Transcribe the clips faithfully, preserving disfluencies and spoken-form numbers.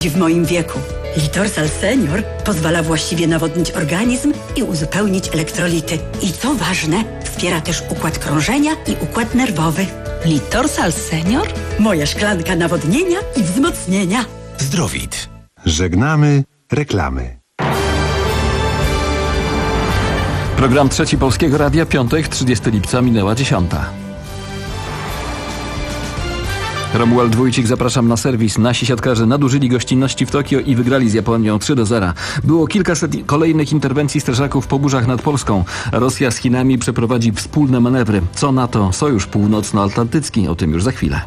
w moim wieku. Litorsal Senior pozwala właściwie nawodnić organizm i uzupełnić elektrolity. I co ważne, wspiera też układ krążenia i układ nerwowy. Litorsal Senior? Moja szklanka nawodnienia i wzmocnienia. Zdrowit. Żegnamy reklamy. Program Trzeci Polskiego Radia, piątek, trzydziestego lipca, minęła dziesiąta. Romuald Wójcik, zapraszam na serwis. Nasi siatkarze nadużyli gościnności w Tokio i wygrali z Japonią trzy do zera. Było kilkaset kolejnych interwencji strażaków po burzach nad Polską. Rosja z Chinami przeprowadzi wspólne manewry. Co na to Sojusz Północnoatlantycki? O tym już za chwilę.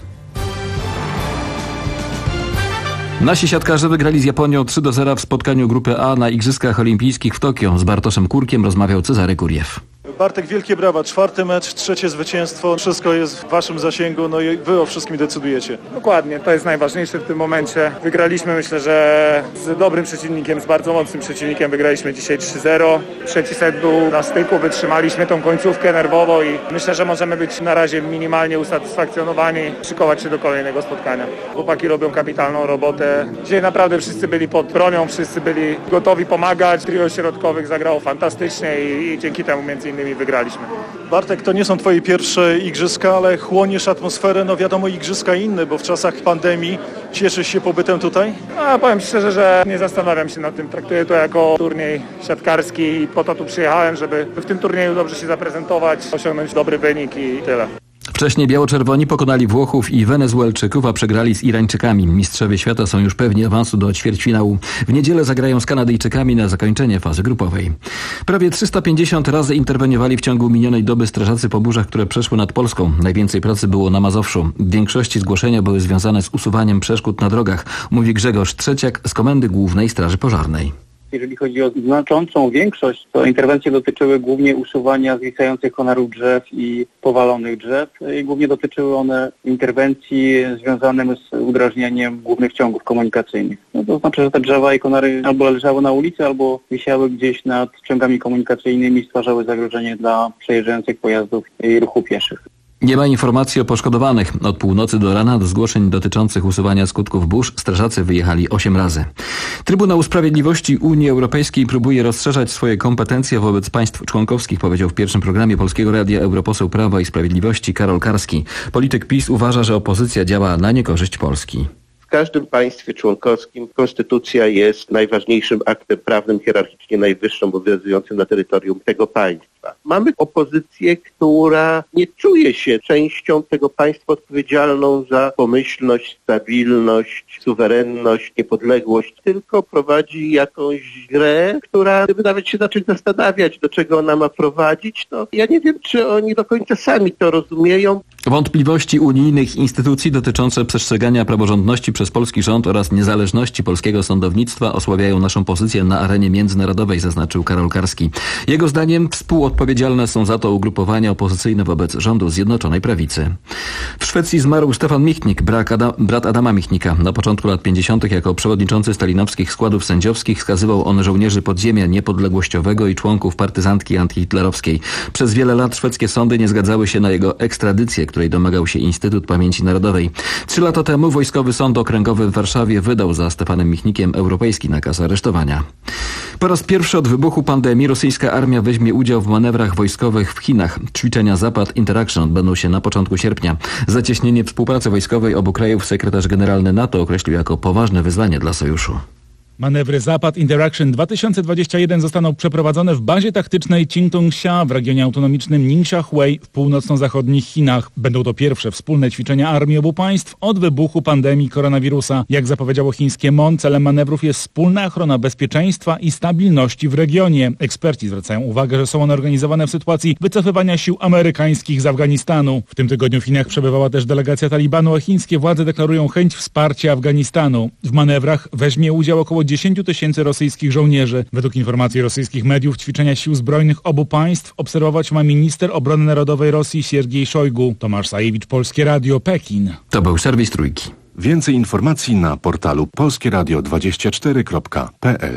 Nasi siatkarze wygrali z Japonią trzy do zera w spotkaniu grupy A na Igrzyskach Olimpijskich w Tokio. Z Bartoszem Kurkiem rozmawiał Cezary Kuriew. Bartek, wielkie brawa. Czwarty mecz, trzecie zwycięstwo. Wszystko jest w waszym zasięgu, no i wy o wszystkim decydujecie. Dokładnie, to jest najważniejsze w tym momencie. Wygraliśmy, myślę, że z dobrym przeciwnikiem, z bardzo mocnym przeciwnikiem. Wygraliśmy dzisiaj trzy zero. Trzeci set był na styku, wytrzymaliśmy tą końcówkę nerwowo i myślę, że możemy być na razie minimalnie usatysfakcjonowani, szykować się do kolejnego spotkania. Chłopaki robią kapitalną robotę. Dzisiaj naprawdę wszyscy byli pod bronią, wszyscy byli gotowi pomagać. Trio środkowych zagrało fantastycznie i, i dzięki temu między innymi wygraliśmy. Bartek, to nie są twoje pierwsze igrzyska, ale chłoniesz atmosferę, no wiadomo, igrzyska inne, bo w czasach pandemii cieszysz się pobytem tutaj? A powiem szczerze, że nie zastanawiam się nad tym. Traktuję to jako turniej siatkarski i po to tu przyjechałem, żeby w tym turnieju dobrze się zaprezentować, osiągnąć dobry wynik i tyle. Wcześniej biało-czerwoni pokonali Włochów i Wenezuelczyków, a przegrali z Irańczykami. Mistrzowie świata są już pewni awansu do ćwierćfinału. W niedzielę zagrają z Kanadyjczykami na zakończenie fazy grupowej. Prawie trzysta pięćdziesiąt razy interweniowali w ciągu minionej doby strażacy po burzach, które przeszły nad Polską. Najwięcej pracy było na Mazowszu. W większości zgłoszenia były związane z usuwaniem przeszkód na drogach, mówi Grzegorz Trzeciak z Komendy Głównej Straży Pożarnej. Jeżeli chodzi o znaczącą większość, to interwencje dotyczyły głównie usuwania zwisających konarów drzew i powalonych drzew. I głównie dotyczyły one interwencji związanych z udrażnieniem głównych ciągów komunikacyjnych. No to znaczy, że te drzewa i konary albo leżały na ulicy, albo wisiały gdzieś nad ciągami komunikacyjnymi i stwarzały zagrożenie dla przejeżdżających pojazdów i ruchu pieszych. Nie ma informacji o poszkodowanych. Od północy do rana do zgłoszeń dotyczących usuwania skutków burz strażacy wyjechali osiem razy. Trybunał Sprawiedliwości Unii Europejskiej próbuje rozszerzać swoje kompetencje wobec państw członkowskich, powiedział w pierwszym programie Polskiego Radia europoseł Prawa i Sprawiedliwości Karol Karski. Polityk PiS uważa, że opozycja działa na niekorzyść Polski. W każdym państwie członkowskim konstytucja jest najważniejszym aktem prawnym, hierarchicznie najwyższym, obowiązującym na terytorium tego państwa. Mamy opozycję, która nie czuje się częścią tego państwa odpowiedzialną za pomyślność, stabilność, suwerenność, niepodległość, tylko prowadzi jakąś grę, która, gdyby nawet się zacząć zastanawiać, do czego ona ma prowadzić, to ja nie wiem, czy oni do końca sami to rozumieją. Wątpliwości unijnych instytucji dotyczące przestrzegania praworządności przez polski rząd oraz niezależności polskiego sądownictwa osłabiają naszą pozycję na arenie międzynarodowej, zaznaczył Karol Karski. Jego zdaniem współodpowiedzialne są za to ugrupowania opozycyjne wobec rządu Zjednoczonej Prawicy. W Szwecji zmarł Stefan Michnik, brat Adama Michnika. Na początku lat pięćdziesiątych jako przewodniczący stalinowskich składów sędziowskich skazywał on żołnierzy podziemia niepodległościowego i członków partyzantki antyhitlerowskiej. Przez wiele lat szwedzkie sądy nie zgadzały się na jego ekstradycję, której domagał się Instytut Pamięci Narodowej. Trzy lata temu Wojskowy Sąd Okręgowy w Warszawie wydał za Stefanem Michnikiem europejski nakaz aresztowania. Po raz pierwszy od wybuchu pandemii rosyjska armia weźmie udział w manewrach wojskowych w Chinach. Ćwiczenia Zapad Interaction odbędą się na początku sierpnia. Zacieśnienie współpracy wojskowej obu krajów sekretarz generalny NATO określił jako poważne wyzwanie dla sojuszu. Manewry Zapad Interaction dwa tysiące dwadzieścia jeden zostaną przeprowadzone w bazie taktycznej Qingtung-xia w regionie autonomicznym Ningxia-Hui w północno-zachodnich Chinach. Będą to pierwsze wspólne ćwiczenia armii obu państw od wybuchu pandemii koronawirusa. Jak zapowiedziało chińskie M O N, celem manewrów jest wspólna ochrona bezpieczeństwa i stabilności w regionie. Eksperci zwracają uwagę, że są one organizowane w sytuacji wycofywania sił amerykańskich z Afganistanu. W tym tygodniu w Chinach przebywała też delegacja Talibanu, a chińskie władze deklarują chęć wsparcia Afganistanu. W manewrach weźmie udział około dziesięć tysięcy rosyjskich żołnierzy. Według informacji rosyjskich mediów ćwiczenia sił zbrojnych obu państw obserwować ma minister obrony narodowej Rosji Siergiej Szojgu. Tomasz Sajewicz, Polskie Radio, Pekin. To był serwis Trójki. Więcej informacji na portalu polskie radio dwadzieścia cztery kropka p l.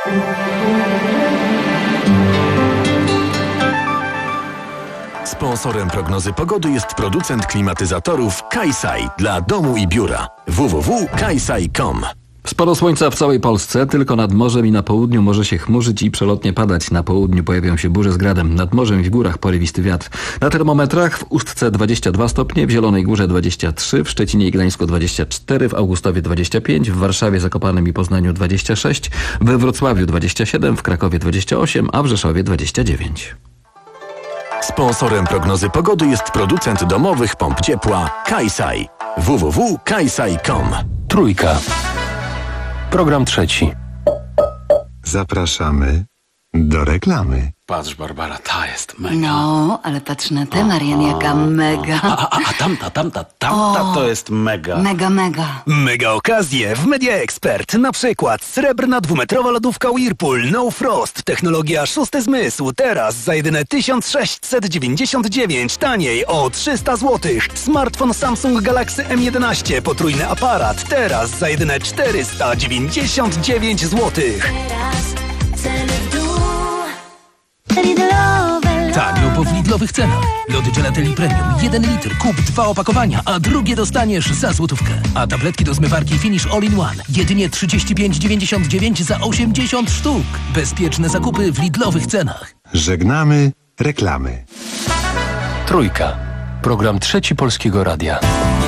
Sponsorem prognozy pogody jest producent klimatyzatorów Kaisai dla domu i biura. w w w kropka kaisai kropka com. Sporo słońca w całej Polsce, tylko nad morzem i na południu może się chmurzyć i przelotnie padać. Na południu pojawią się burze z gradem. Nad morzem i w górach porywisty wiatr. Na termometrach w Ustce dwadzieścia dwa stopnie, w Zielonej Górze dwadzieścia trzy, w Szczecinie i Gdańsku dwadzieścia cztery, w Augustowie dwadzieścia pięć, w Warszawie, Zakopanem i Poznaniu dwadzieścia sześć, we Wrocławiu dwadzieścia siedem, w Krakowie dwadzieścia osiem, a w Rzeszowie dwadzieścia dziewięć. Sponsorem prognozy pogody jest producent domowych pomp ciepła Kajsaj. w w w kropka kajsaj kropka com. Trójka. Program trzeci. Zapraszamy do reklamy. Patrz, Barbara, ta jest mega. No, ale patrz na tę, Marian, jaka mega. A, a, a tamta, tamta, tamta O, to jest mega. Mega, mega. Mega okazje w Media Expert. Na przykład srebrna dwumetrowa lodówka Whirlpool No Frost. Technologia szósty zmysł. Teraz za jedyne tysiąc sześćset dziewięćdziesiąt dziewięć. Taniej o trzysta złotych. Smartfon Samsung Galaxy M jedenaście. Potrójny aparat. Teraz za jedyne czterysta dziewięćdziesiąt dziewięć złotych. Tanio po w Lidlowych cenach. Lody Gelateli Premium. jeden litr. Kup dwa opakowania, a drugie dostaniesz za złotówkę. A tabletki do zmywarki Finish All in One. Jedynie trzydzieści pięć dziewięćdziesiąt dziewięć za osiemdziesiąt sztuk. Bezpieczne zakupy w Lidlowych cenach. Żegnamy reklamy. Trójka. Program trzeci Polskiego Radia.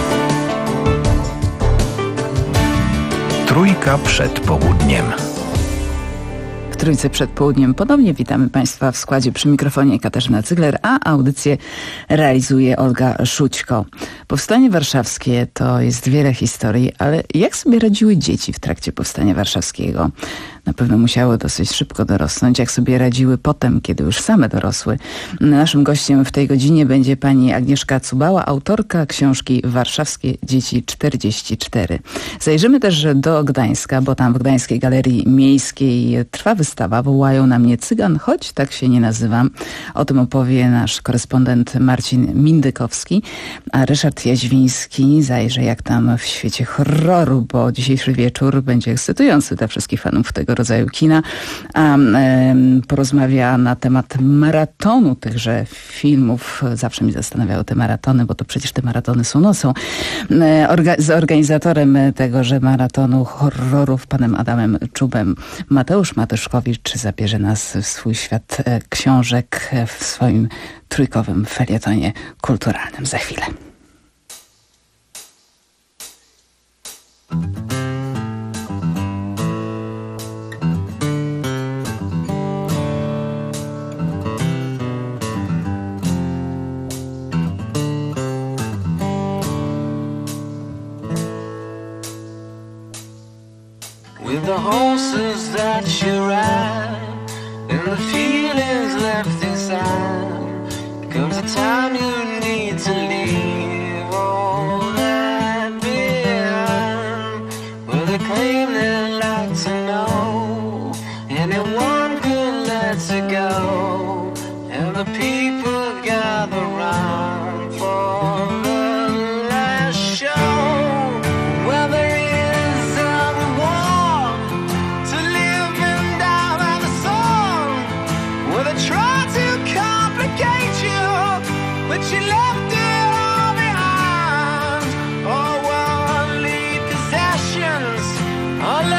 Trójka przed południem. W Trójce przed południem ponownie witamy Państwa w składzie przy mikrofonie Katarzyna Cygler, a audycję realizuje Olga Szućko. Powstanie warszawskie to jest wiele historii, ale jak sobie radziły dzieci w trakcie Powstania Warszawskiego? Na pewno musiały dosyć szybko dorosnąć. Jak sobie radziły potem, kiedy już same dorosły? Naszym gościem w tej godzinie będzie pani Agnieszka Cubała, autorka książki Warszawskie Dzieci czterdzieści cztery. Zajrzymy też do Gdańska, bo tam w Gdańskiej Galerii Miejskiej trwa wystawa Wołają na mnie Cygan, choć tak się nie nazywam. O tym opowie nasz korespondent Marcin Mindykowski, a Ryszard Jaźwiński zajrzy, jak tam w świecie horroru, bo dzisiejszy wieczór będzie ekscytujący dla wszystkich fanów tego rodzaju kina, a e, porozmawia na temat maratonu tychże filmów. Zawsze mnie zastanawiały te maratony, bo to przecież te maratony są nocą. E, orga, z organizatorem tegoże maratonu horrorów, panem Adamem Czubem, Mateusz Matyszkowicz zabierze nas w swój świat e, książek e, w swoim trójkowym felietonie kulturalnym. Za chwilę. With the horses that you ride and the feelings left inside, comes a time you need to leave all that behind. Well, they claim they'd like to know anyone could let it go, and the people gather round for the last show. Well, there is a reward to live and die by the sun. Well, they try to complicate you, but you left it all behind. Oh, worldly possessions, all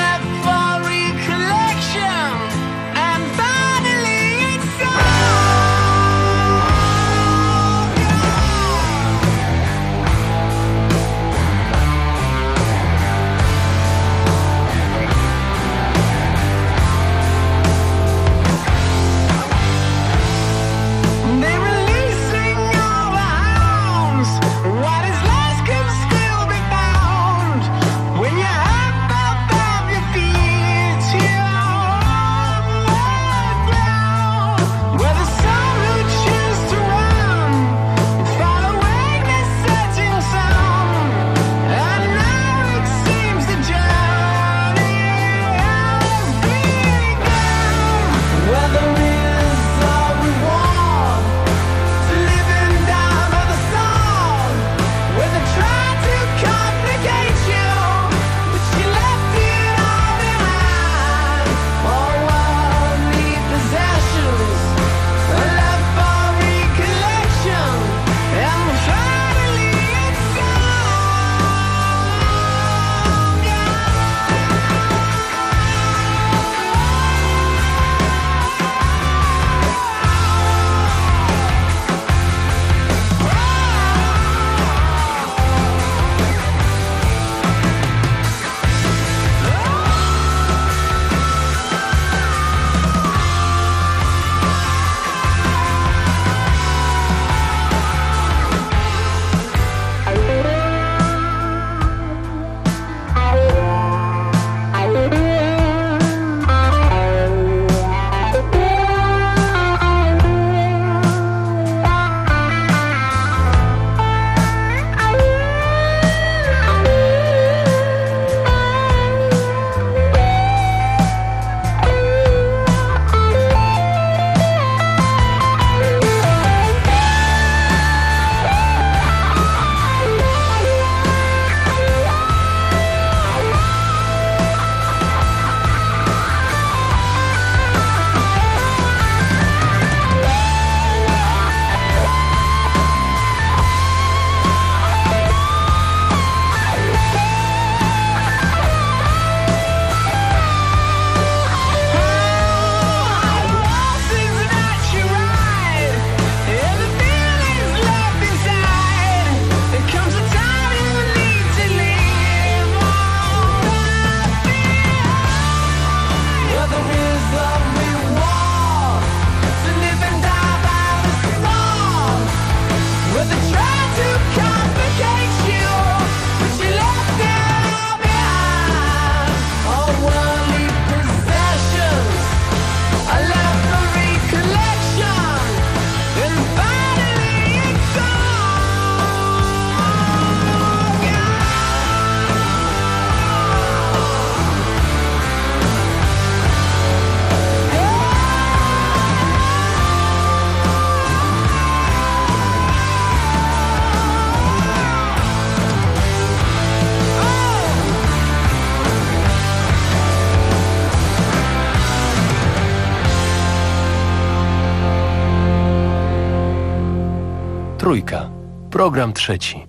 Trójka. Program trzeci.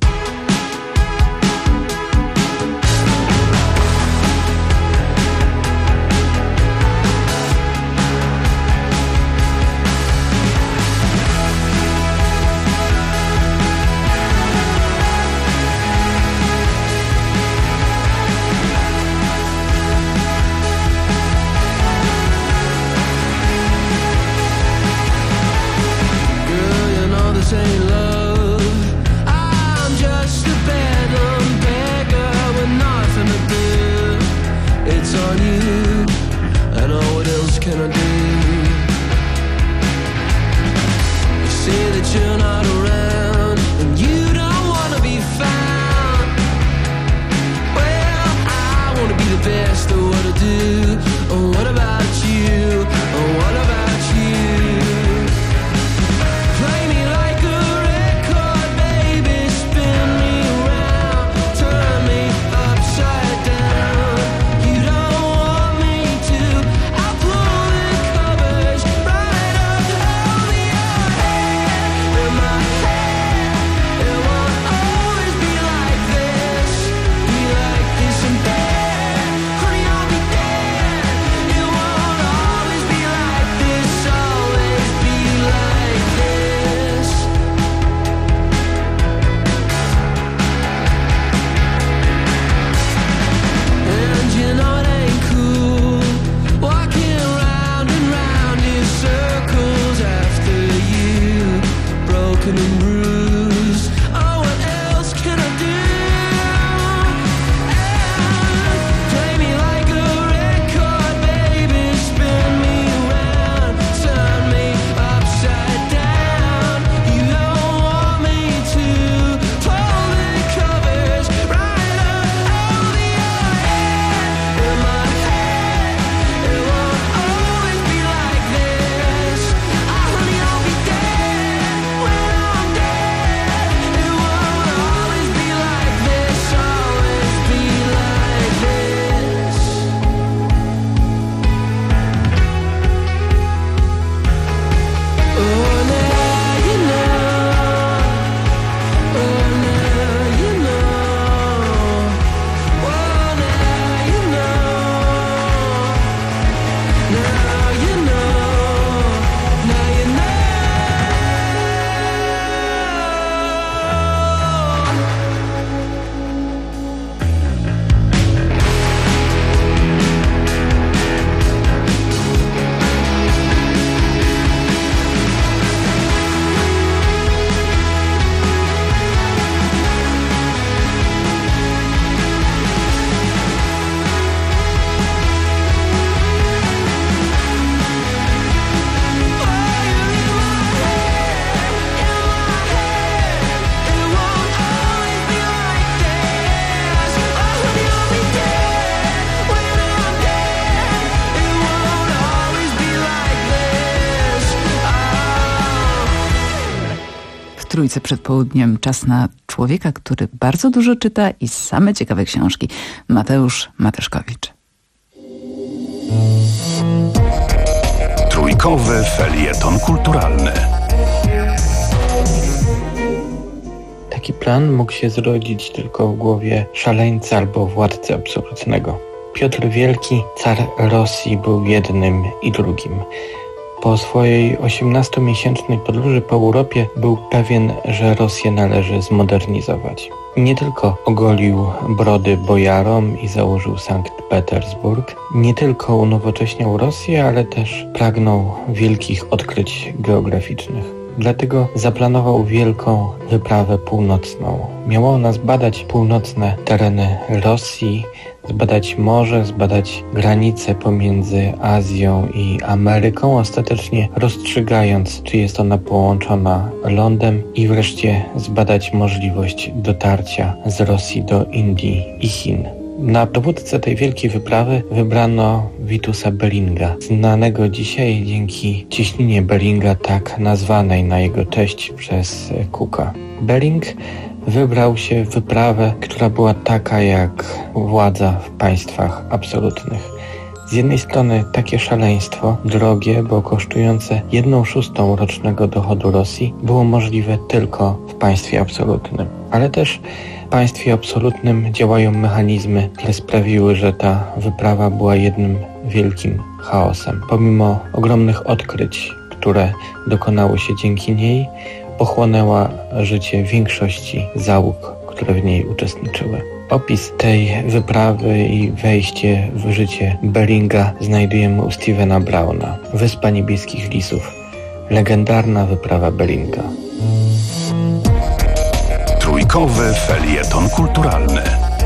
Trójce przed południem czas na człowieka, który bardzo dużo czyta i same ciekawe książki. Mateusz Mateszkowicz. Trójkowy felieton kulturalny. Taki plan mógł się zrodzić tylko w głowie szaleńca albo władcy absolutnego. Piotr Wielki, car Rosji, był jednym i drugim. Po swojej osiemnastomiesięcznej podróży po Europie był pewien, że Rosję należy zmodernizować. Nie tylko ogolił brody bojarom i założył Sankt Petersburg, nie tylko unowocześniał Rosję, ale też pragnął wielkich odkryć geograficznych. Dlatego zaplanował wielką wyprawę północną. Miała ona zbadać północne tereny Rosji, zbadać morze, zbadać granice pomiędzy Azją i Ameryką, ostatecznie rozstrzygając, czy jest ona połączona lądem, i wreszcie zbadać możliwość dotarcia z Rosji do Indii i Chin. Na dowódcę tej wielkiej wyprawy wybrano Witusa Beringa, znanego dzisiaj dzięki cieśninie Beringa, tak nazwanej na jego cześć przez Cooka. Bering wybrał się w wyprawę, która była taka jak władza w państwach absolutnych. Z jednej strony takie szaleństwo, drogie, bo kosztujące jedną szóstą rocznego dochodu Rosji, było możliwe tylko w państwie absolutnym. Ale też w państwie absolutnym działają mechanizmy, które sprawiły, że ta wyprawa była jednym wielkim chaosem. Pomimo ogromnych odkryć, które dokonały się dzięki niej, pochłonęła życie większości załóg, które w niej uczestniczyły. Opis tej wyprawy i wejście w życie Beringa znajdujemy u Stevena Browna. Wyspa Niebieskich Lisów. Legendarna wyprawa Beringa. Trójkowy felieton kulturalny.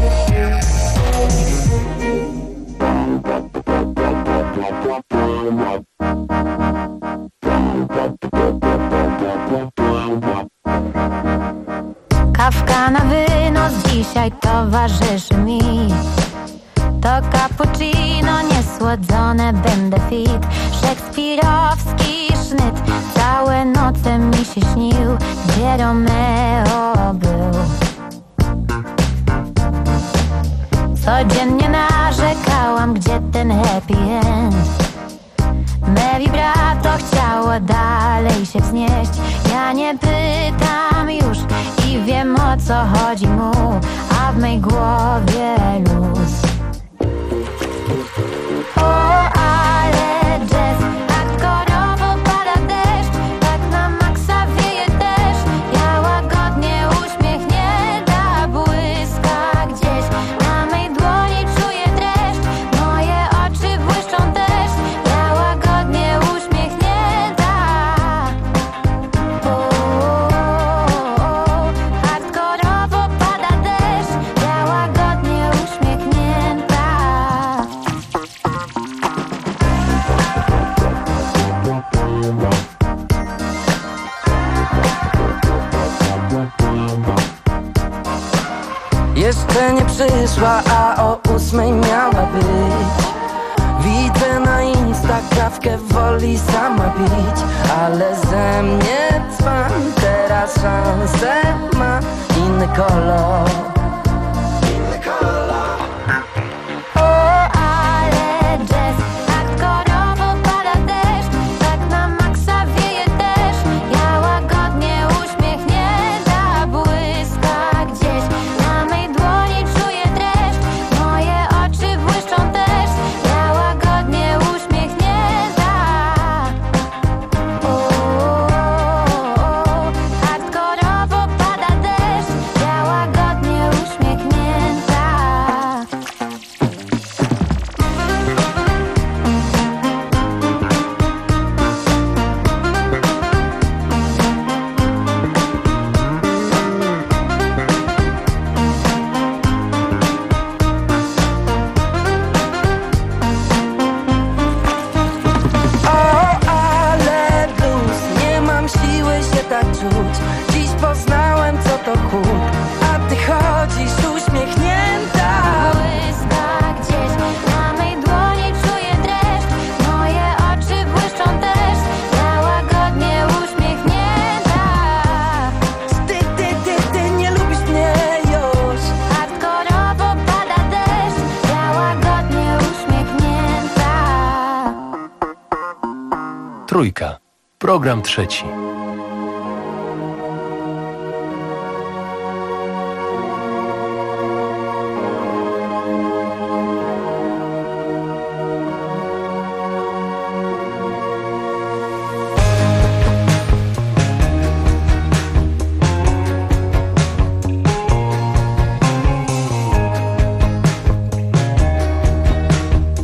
Kawka na wynos dzisiaj towarzyszy mi. To cappuccino niesłodzone, będę fit. Szekspirowski sznyt, całe noce mi się śnił, gdzie Romeo był. Codziennie narzekałam, gdzie ten happy end. Me vibrato chciało dalej się wznieść. Ja nie pytam już i wiem, o co chodzi mu, a w mej głowie luz. O, ale jazz, hardkorowo pada deszcz, tak na maksa wieje też. Ja łagodnie uśmiechnięta, błyska gdzieś na mej dłoni czuję dreszcz. Moje oczy błyszczą też, ja łagodnie uśmiechnięta. O, hardkorowo pada deszcz, ja łagodnie uśmiechnięta. Jeszcze nie przyszła, a o ósmej miała być. Widzę na Insta kawkę woli sama pić, ale ze mnie dzban, teraz szansę ma inny kolor. Inny kolor. O, ale jazz, hardkorowo pada deszcz, tak na maksa wieje też. Ja łagodnie uśmiechnięta, błyska gdzieś na mej dłoni czuję dreszcz. Moje oczy błyszczą też, ja łagodnie uśmiechnięta. O, hardkorowo pada deszcz, ja łagodnie uśmiechnięta. O, ale blues, nie mam siły się tak czuć. Dziś poznałem, co to chłód, a ty chodzisz uśmiechnięta. Błyska gdzieś na mej dłoni czuję dreszcz. Moje oczy błyszczą też, ja łagodnie uśmiechnięta. Ty, ty, ty, ty nie lubisz mnie już. Hardkorowo pada deszcz, ja łagodnie uśmiechnięta. Trójka. Program trzeci.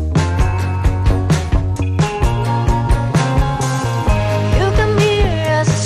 You can hear us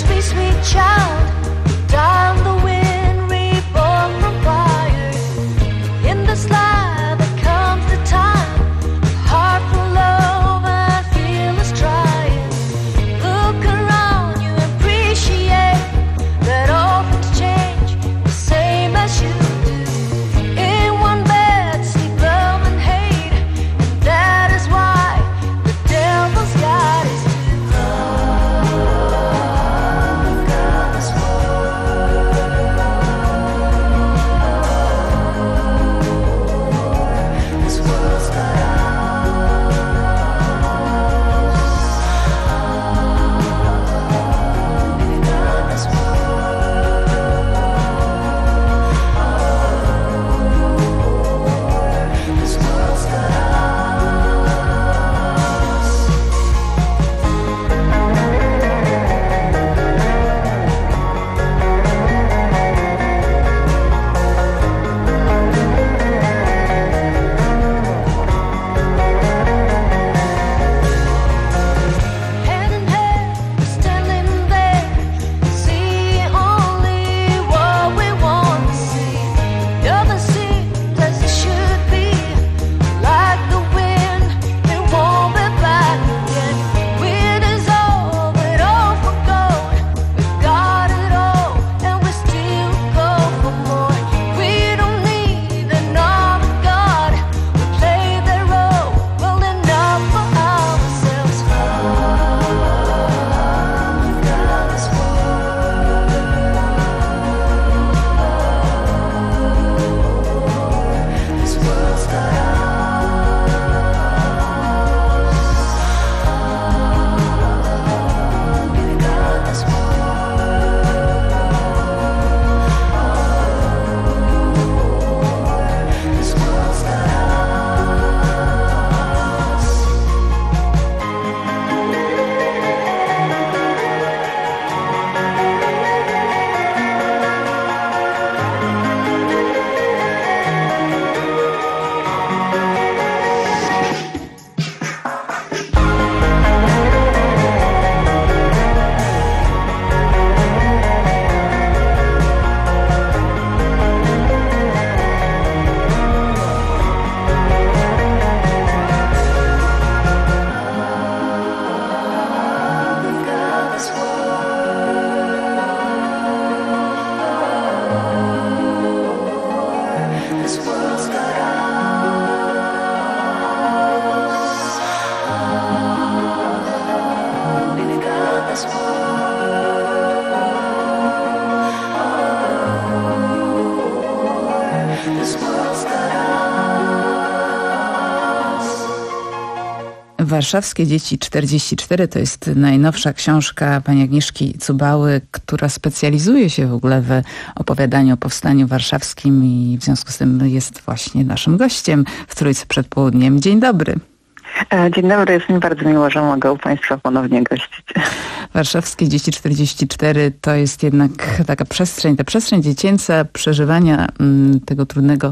Warszawskie dzieci czterdzieści cztery to jest najnowsza książka pani Agnieszki Cubały, która specjalizuje się w ogóle w opowiadaniu o powstaniu warszawskim i w związku z tym jest właśnie naszym gościem w Trójce przed południem. Dzień dobry. Dzień dobry, jest mi bardzo miło, że mogę u Państwa ponownie gościć. Warszawskie dzieci czterdzieści cztery to jest jednak taka przestrzeń, ta przestrzeń dziecięca przeżywania m, tego trudnego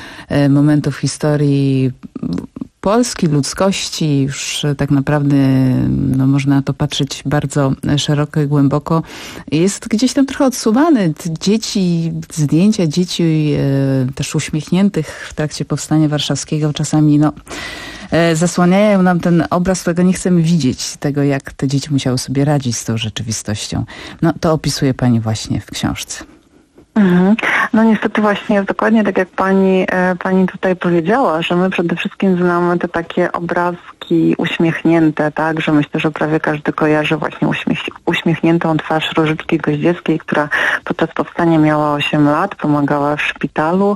e, momentu w historii Polski, ludzkości. Już tak naprawdę no, można na to patrzeć bardzo szeroko i głęboko. Jest gdzieś tam trochę odsuwany. Dzieci, zdjęcia dzieci e, też uśmiechniętych w trakcie powstania warszawskiego czasami no zasłaniają nam ten obraz, którego nie chcemy widzieć, tego jak te dzieci musiały sobie radzić z tą rzeczywistością. No to opisuje pani właśnie w książce. Mhm. No niestety właśnie jest dokładnie tak jak pani, e, pani tutaj powiedziała, że my przede wszystkim znamy te takie obrazki uśmiechnięte, tak, że myślę, że prawie każdy kojarzy właśnie uśmiech, uśmiechniętą twarz Różyczki Goździeckiej, która podczas powstania miała osiem lat, pomagała w szpitalu.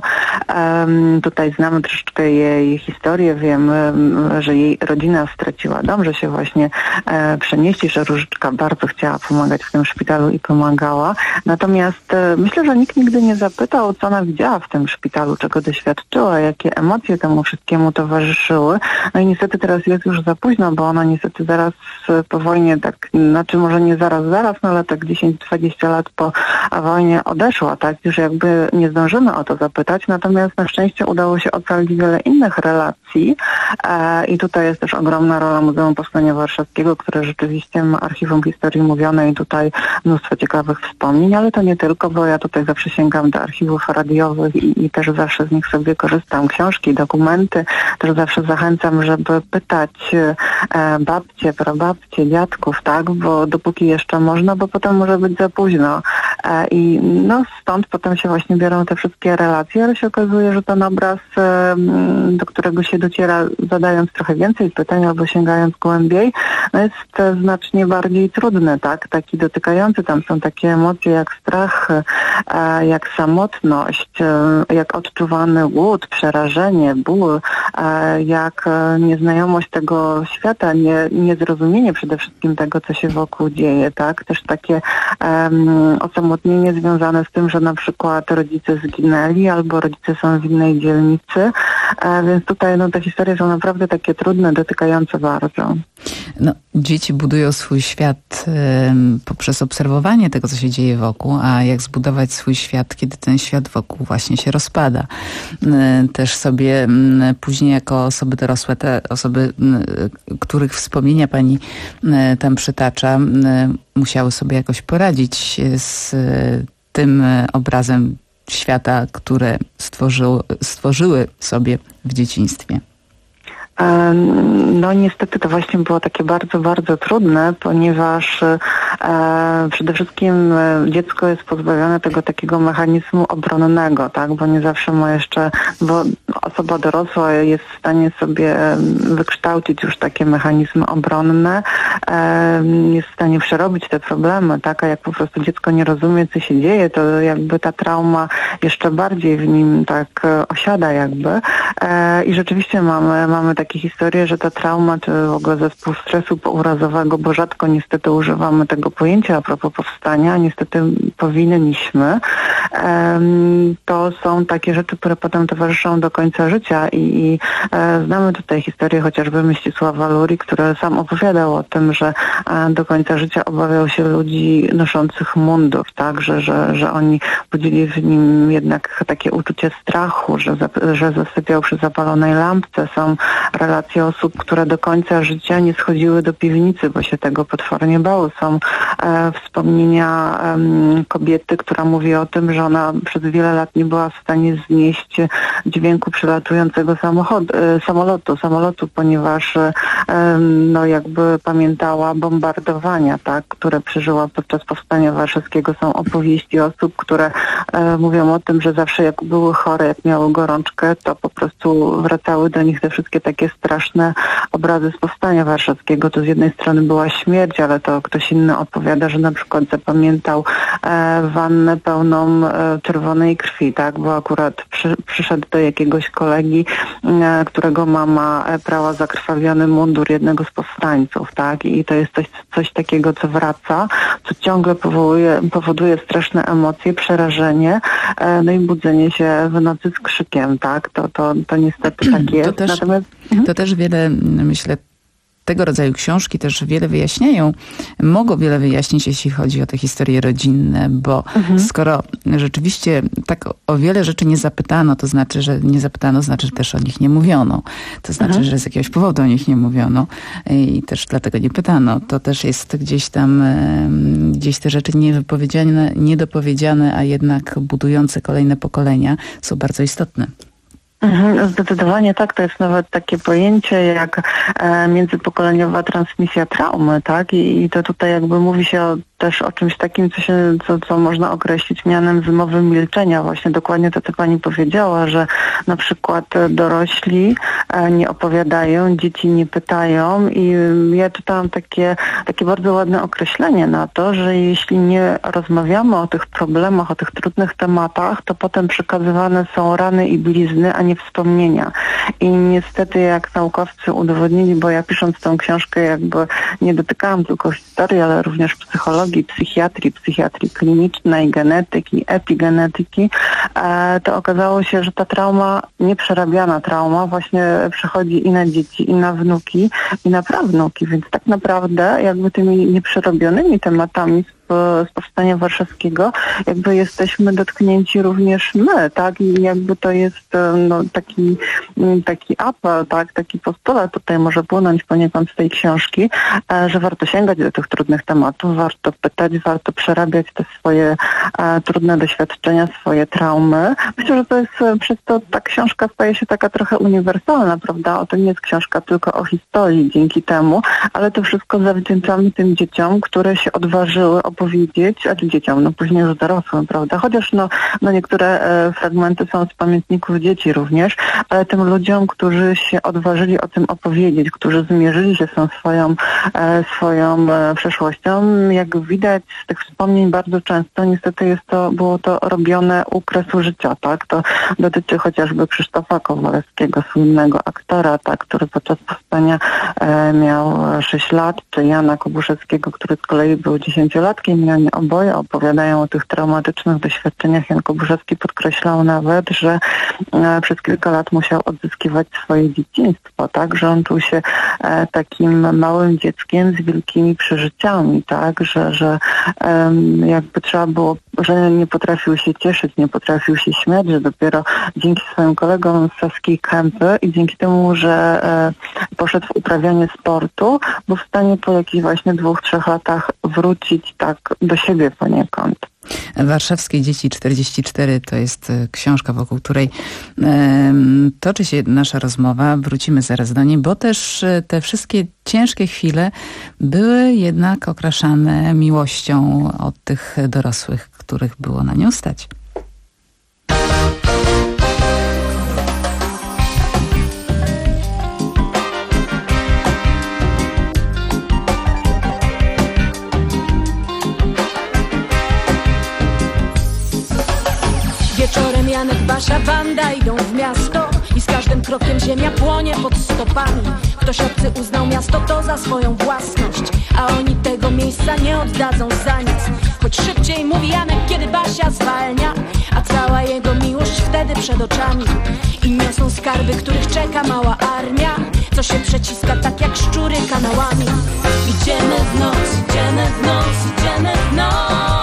Um, tutaj znamy troszeczkę jej historię, wiemy, że jej rodzina straciła dom, że się właśnie e, przenieśli, że Różyczka bardzo chciała pomagać w tym szpitalu i pomagała. Natomiast e, myślę, że nikt nigdy nie zapytał, co ona widziała w tym szpitalu, czego doświadczyła, jakie emocje temu wszystkiemu towarzyszyły. No i niestety teraz jest już za późno, bo ona niestety zaraz po wojnie, tak, znaczy może nie zaraz, zaraz, no ale tak dziesięć dwadzieścia lat po wojnie odeszła, tak, już jakby nie zdążymy o to zapytać, natomiast na szczęście udało się ocalić wiele innych relacji e, i tutaj jest też ogromna rola Muzeum Powstania Warszawskiego, które rzeczywiście ma archiwum historii mówionej i tutaj mnóstwo ciekawych wspomnień, ale to nie tylko, bo ja tutaj zawsze sięgam do archiwów radiowych i, i też zawsze z nich sobie korzystam. Książki, dokumenty, też zawsze zachęcam, żeby pytać e, babcie, prababcie, dziadków, tak, bo dopóki jeszcze można, bo potem może być za późno. E, I no stąd potem się właśnie biorą te wszystkie relacje, ale się okazuje, że ten obraz, e, do którego się dociera zadając trochę więcej pytań albo sięgając głębiej, no jest e, znacznie bardziej trudny, tak, taki dotykający. Tam są takie emocje jak strach, e, jak samotność, e, jak odczuwany głód, przerażenie, ból, e, jak e, nieznajomość tego świata, nie, niezrozumienie przede wszystkim tego, co się wokół dzieje, tak? Też takie um, osamotnienie związane z tym, że na przykład rodzice zginęli albo rodzice są w innej dzielnicy, e, więc tutaj no, te historie są naprawdę takie trudne, dotykające bardzo. No, dzieci budują swój świat y, poprzez obserwowanie tego, co się dzieje wokół, a jak zbudować swój świat, kiedy ten świat wokół właśnie się rozpada. Y, też sobie y, później jako osoby dorosłe, te osoby, y, których wspomnienia pani y, tam przytacza, y, musiały sobie jakoś poradzić z y, tym y, obrazem świata, które stworzyło, stworzyły sobie w dzieciństwie. No niestety to właśnie było takie bardzo, bardzo trudne, ponieważ e, przede wszystkim dziecko jest pozbawione tego takiego mechanizmu obronnego, tak, bo nie zawsze ma jeszcze, bo osoba dorosła jest w stanie sobie wykształcić już takie mechanizmy obronne, e, jest w stanie przerobić te problemy, tak, a jak po prostu dziecko nie rozumie, co się dzieje, to jakby ta trauma jeszcze bardziej w nim tak osiada jakby e, i rzeczywiście mamy, mamy takie historie, że ta trauma, czy w ogóle zespół stresu pourazowego, bo rzadko niestety używamy tego pojęcia a propos powstania, niestety powinniśmy, to są takie rzeczy, które potem towarzyszą do końca życia i, i znamy tutaj historię chociażby Mścisława Luri, który sam opowiadał o tym, że do końca życia obawiał się ludzi noszących mundur, tak, że, że, że oni budzili w nim jednak takie uczucie strachu, że, że zasypiał przy zapalonej lampce. Są relacje osób, które do końca życia nie schodziły do piwnicy, bo się tego potwornie bały. Są e, wspomnienia e, kobiety, która mówi o tym, że ona przez wiele lat nie była w stanie znieść dźwięku przylatującego samochod, e, samolotu, samolotu, ponieważ e, no jakby pamiętała bombardowania, tak, które przeżyła podczas powstania warszawskiego. Są opowieści osób, które e, mówią o tym, że zawsze jak były chore, jak miały gorączkę, to po prostu wracały do nich te wszystkie takie straszne obrazy z powstania warszawskiego. To z jednej strony była śmierć, ale to ktoś inny opowiada, że na przykład zapamiętał e, wannę pełną e, czerwonej krwi, tak, bo akurat przy, przyszedł do jakiegoś kolegi, e, którego mama e, prała zakrwawiony mundur jednego z powstańców, tak, i to jest coś, coś takiego, co wraca, co ciągle powoduje, powoduje straszne emocje, przerażenie, e, no i budzenie się w nocy z krzykiem, tak, to, to, to niestety tak jest. To też, Natomiast, to też wiele, myślę, tego rodzaju książki też wiele wyjaśniają, mogą wiele wyjaśnić, jeśli chodzi o te historie rodzinne, bo mhm. skoro rzeczywiście tak o wiele rzeczy nie zapytano, to znaczy, że nie zapytano, znaczy, że też o nich nie mówiono. To znaczy, mhm. że z jakiegoś powodu o nich nie mówiono i też dlatego nie pytano. To też jest gdzieś tam, gdzieś te rzeczy niewypowiedziane, niedopowiedziane, a jednak budujące kolejne pokolenia są bardzo istotne. Mhm, zdecydowanie tak, to jest nawet takie pojęcie jak e, międzypokoleniowa transmisja traumy, tak? I, i to tutaj jakby mówi się o, też o czymś takim, co, się, co, co można określić mianem wymowy milczenia. Właśnie dokładnie to, co pani powiedziała, że na przykład dorośli e, nie opowiadają, dzieci nie pytają i ja czytałam takie, takie bardzo ładne określenie na to, że jeśli nie rozmawiamy o tych problemach, o tych trudnych tematach, to potem przekazywane są rany i blizny, a nie wspomnienia. I niestety jak naukowcy udowodnili, bo ja pisząc tę książkę jakby nie dotykałam tylko historii, ale również psychologii, psychiatrii, psychiatrii klinicznej, genetyki, epigenetyki, to okazało się, że ta trauma, nieprzerabiana trauma właśnie przechodzi i na dzieci, i na wnuki, i na prawnuki, więc tak naprawdę jakby tymi nieprzerobionymi tematami z Powstania Warszawskiego jakby jesteśmy dotknięci również my, tak, i jakby to jest no, taki, taki apel, tak, taki postulat tutaj może płynąć poniekąd z tej książki, że warto sięgać do tych trudnych tematów, warto pytać, warto przerabiać te swoje e, trudne doświadczenia, swoje traumy. Myślę, że to jest przez to ta książka staje się taka trochę uniwersalna, prawda? To nie jest książka tylko o historii dzięki temu, ale to wszystko zawdzięczamy tym dzieciom, które się odważyły opowiedzieć, a czy dzieciom, no później już dorosłym, prawda? Chociaż no, no niektóre e, fragmenty są z pamiętników dzieci również, ale tym ludziom, którzy się odważyli o tym opowiedzieć, którzy zmierzyli się z tą swoją, e, swoją e, przeszłością, jak widać z tych wspomnień bardzo często niestety jest to, było to robione u kresu życia, tak? To dotyczy chociażby Krzysztofa Kowalewskiego, słynnego aktora, tak, który podczas powstania e, miał sześć lat, czy Jana Kobuszewskiego, który z kolei był dziesięciolatkiem i oni oboje opowiadają o tych traumatycznych doświadczeniach. Jan Kobuszewski podkreślał nawet, że e, przez kilka lat musiał odzyskiwać swoje dzieciństwo, tak, że on czuł się e, takim małym dzieckiem z wielkimi przeżyciami, tak, że, że e, jakby trzeba było, że nie potrafił się cieszyć, nie potrafił się śmiać, że dopiero dzięki swoim kolegom z Saskiej Kępy i dzięki temu, że e, poszedł w uprawianie sportu, był w stanie po jakichś właśnie dwóch, trzech latach wrócić tak do siebie poniekąd. Warszawskie dzieci czterdzieści cztery to jest książka, wokół której e, toczy się nasza rozmowa. Wrócimy zaraz do niej, bo też te wszystkie ciężkie chwile były jednak okraszane miłością od tych dorosłych, których było na nią stać. Wieczorem Janek, Basia, Wanda idą w miasto i z każdym krokiem ziemia płonie pod stopami. Ktoś obcy uznał miasto to za swoją własność, a oni tego miejsca nie oddadzą za nic. Choć szybciej mówi Janek, kiedy Basia zwalnia, a cała jego miłość wtedy przed oczami. I niosą skarby, których czeka mała armia, co się przeciska tak jak szczury kanałami. Idziemy w noc, idziemy w noc, idziemy w noc.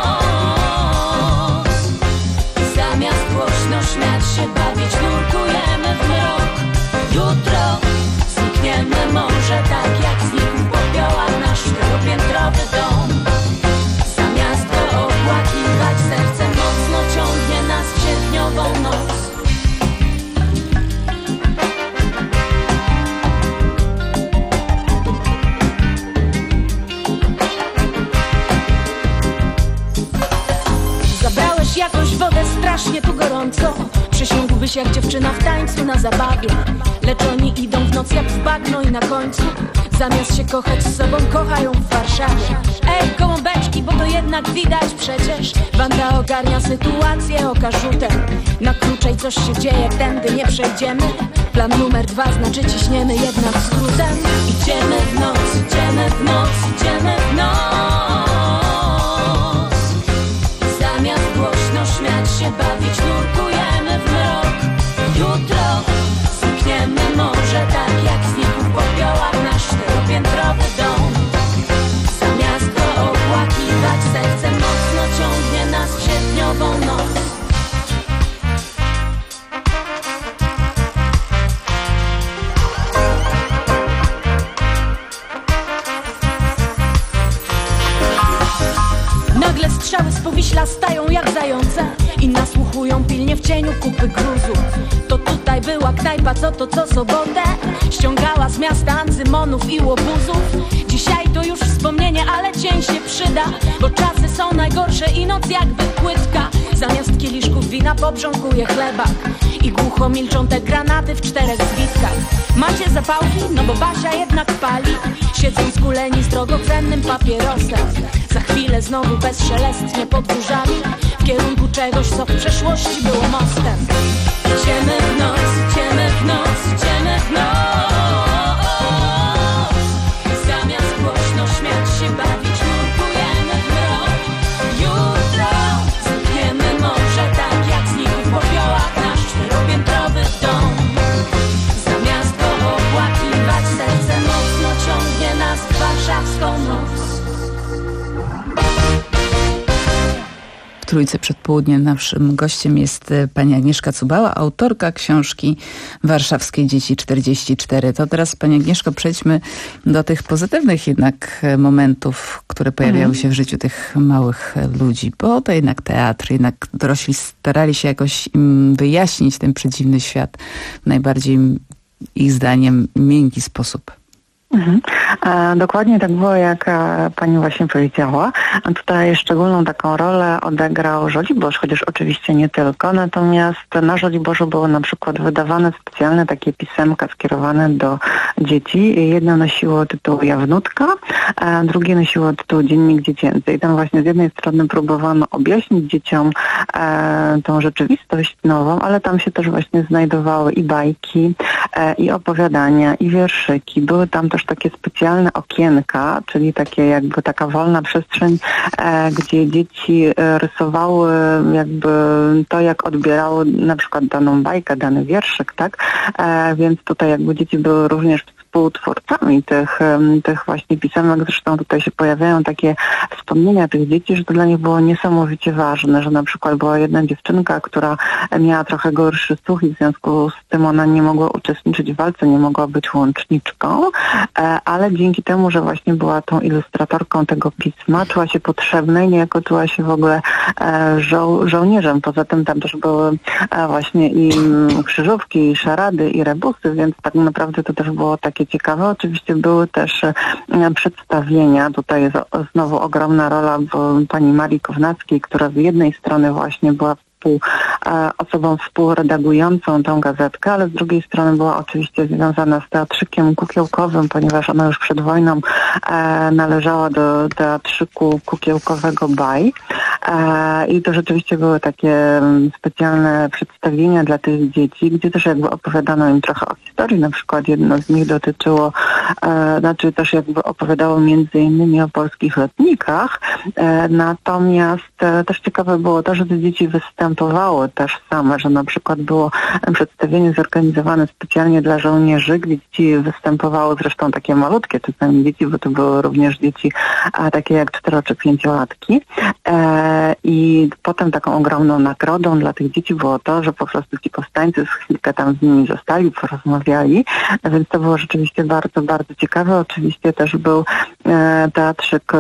Zamiast głośno śmiać się, bawić, nurkujemy w mrok. Jutro znikniemy może tak jak znikł w popiołach nasz czteropiętrowy dom. Zamiast go opłakiwać, serce mocno ciągnie nas w sierpniową noc. Zabrałeś jakoś wodę, strasznie tu gorąco. Przysiągłbyś jak dziewczyna w tańcu na zabawie. Lecz oni idą w noc jak w bagno i na końcu Zamiast się kochać z sobą, kochają w Warszawie. Ej, gołąbeczki, bo to jednak widać przecież. Banda ogarnia sytuację oka rzutem. Na klucze i coś się dzieje, tędy nie przejdziemy. Plan numer dwa znaczy ciśniemy jednak skrótem. Idziemy w noc, idziemy w noc, idziemy w noc. Zamiast głośno śmiać się, bawić, nurkujemy w mrok. Jutro znikniemy może tak jak znikł w popiołach nasz czteropiętrowy dom. Zamiast go opłakiwać, serce mocno ciągnie nas w sierpniową noc. Nagle strzały z Powiśla stają jak zające i nasłuchują pilnie w cieniu kupy gruzu. To tutaj była knajpa, co to co sobotę ściągała z miasta ancymonów i łobuzów. Dzisiaj to już wspomnienie, ale cień się przyda, bo czasy są najgorsze i noc jakby płytka. Zamiast kieliszków wina pobrząkuje chlebak i głucho milczą te granaty w czterech zwitkach. Macie zapałki? No bo Basia jednak pali, siedzą skuleni z drogocennym papierosem. Za chwilę znowu bezszelestnie podwórzami w kierunku czegoś, co w przeszłości było mostem. Idziemy w noc, idziemy w noc, idziemy w noc. Zamiast głośno śmiać się, bawić, nurkujemy w mrok. Jutro znikniemy może tak jak znikł w popiołach nasz czteropiętrowy dom. Zamiast go opłakiwać, serce mocno ciągnie nas w warszawską noc. W Trójce przed południem naszym gościem jest pani Agnieszka Cubała, autorka książki Warszawskie Dzieci czterdzieści cztery. To teraz, pani Agnieszko, przejdźmy do tych pozytywnych jednak momentów, które pojawiały mhm. się w życiu tych małych ludzi, bo to jednak teatr, jednak dorośli starali się jakoś im wyjaśnić ten przedziwny świat w najbardziej, ich zdaniem, miękki sposób. Mhm. E, dokładnie tak było, jak e, pani właśnie powiedziała. A tutaj szczególną taką rolę odegrał Żoliborz, chociaż oczywiście nie tylko. Natomiast na Żoliborzu były na przykład wydawane specjalne takie pisemka skierowane do dzieci. Jedno nosiło tytuł Jawnutka, a drugie nosiło tytuł Dziennik Dziecięcy. I tam właśnie z jednej strony próbowano objaśnić dzieciom e, tą rzeczywistość nową, ale tam się też właśnie znajdowały i bajki, e, i opowiadania, i wierszyki. Były tam też takie specjalne okienka, czyli takie jakby taka wolna przestrzeń, e, gdzie dzieci e, rysowały jakby to, jak odbierały na przykład daną bajkę, dany wierszyk, tak? E, więc tutaj jakby dzieci były również współtwórcami tych, tych właśnie pisemek. Zresztą tutaj się pojawiają takie wspomnienia tych dzieci, że to dla nich było niesamowicie ważne, że na przykład była jedna dziewczynka, która miała trochę gorszy słuch i w związku z tym ona nie mogła uczestniczyć w walce, nie mogła być łączniczką, ale dzięki temu, że właśnie była tą ilustratorką tego pisma, czuła się potrzebna i niejako czuła się w ogóle żo- żołnierzem. Poza tym tam też były właśnie i krzyżówki, i szarady, i rebusy, więc tak naprawdę to też było takie ciekawe. Oczywiście były też e, przedstawienia. Tutaj jest o, znowu ogromna rola bo, pani Marii Kownackiej, która z jednej strony właśnie była Współ, e, osobą współredagującą tą gazetkę, ale z drugiej strony była oczywiście związana z teatrzykiem kukiełkowym, ponieważ ona już przed wojną e, należała do teatrzyku kukiełkowego Baj. E, I to rzeczywiście były takie specjalne przedstawienia dla tych dzieci, gdzie też jakby opowiadano im trochę o historii. Na przykład jedno z nich dotyczyło, e, znaczy też jakby opowiadało między innymi o polskich lotnikach. E, natomiast e, też ciekawe było to, że te dzieci występowały występowały też same, że na przykład było przedstawienie zorganizowane specjalnie dla żołnierzy, gdzie dzieci występowały, zresztą takie malutkie czasami dzieci, bo to były również dzieci a, takie jak cztero czy pięciolatki. E, I potem taką ogromną nagrodą dla tych dzieci było to, że po prostu ci powstańcy z chwilkę tam z nimi zostali, porozmawiali, więc to było rzeczywiście bardzo, bardzo ciekawe. Oczywiście też był e, teatrzyk